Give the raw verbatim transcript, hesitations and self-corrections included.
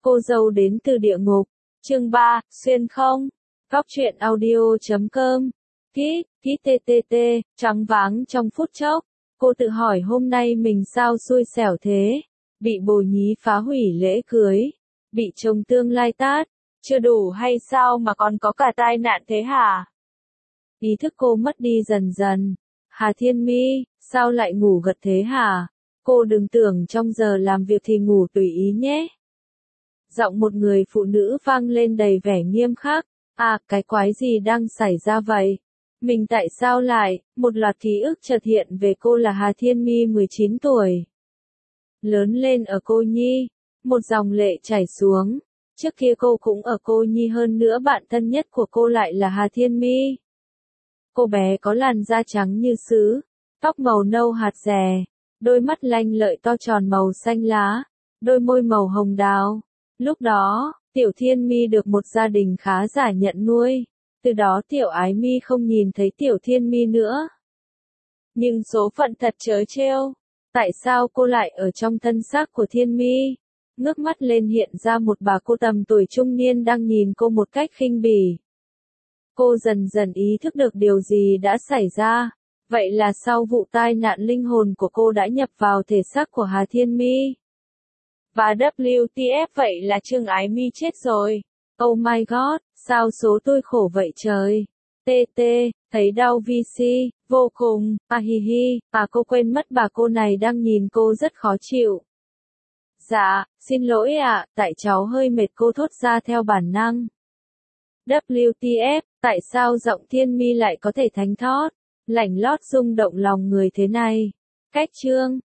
Cô dâu đến từ địa ngục. Chương ba, xuyên không. Góc truyện audio chấm com. Kít, kít ttt, choáng váng trong phút chốc. Cô tự hỏi hôm nay mình sao xui xẻo thế. Bị bồ nhí phá hủy lễ cưới. Bị chồng tương lai tát. Chưa đủ hay sao mà còn có cả tai nạn thế hả? Ý thức cô mất đi dần dần. Hà Thiên Mi, sao lại ngủ gật thế hả? Cô đừng tưởng trong giờ làm việc thì ngủ tùy ý nhé. Giọng một người phụ nữ vang lên đầy vẻ nghiêm khắc. À, cái quái gì đang xảy ra vậy? Mình tại sao lại, một loạt ký ức chợt hiện về cô là Hà Thiên Mi mười chín tuổi. Lớn lên ở Cô Nhi. Một dòng lệ chảy xuống. Trước kia cô cũng ở Cô Nhi, hơn nữa bạn thân nhất của cô lại là Hà Thiên Mi. Cô bé có làn da trắng như sứ, tóc màu nâu hạt dẻ, đôi mắt lanh lợi to tròn màu xanh lá, đôi môi màu hồng đào. Lúc đó, Tiểu Thiên Mi được một gia đình khá giả nhận nuôi, từ đó Tiểu Ái Mi không nhìn thấy Tiểu Thiên Mi nữa. Nhưng số phận thật trớ trêu, tại sao cô lại ở trong thân xác của Thiên Mi? Ngước mắt lên hiện ra một bà cô tầm tuổi trung niên đang nhìn cô một cách khinh bỉ. Cô dần dần ý thức được điều gì đã xảy ra. Vậy là sau vụ tai nạn linh hồn của cô đã nhập vào thể xác của Hà Thiên Mi. Và W T F vậy là Trương Ái Mi chết rồi. Oh my god, sao số tôi khổ vậy trời. tê tê, thấy đau vi si, vô cùng, à hi hi, à cô quên mất bà cô này đang nhìn cô rất khó chịu. Dạ, xin lỗi ạ, tại cháu hơi mệt, cô thốt ra theo bản năng. W T F, tại sao giọng Thiên Mi lại có thể thánh thót, lảnh lót rung động lòng người thế này? Cách chương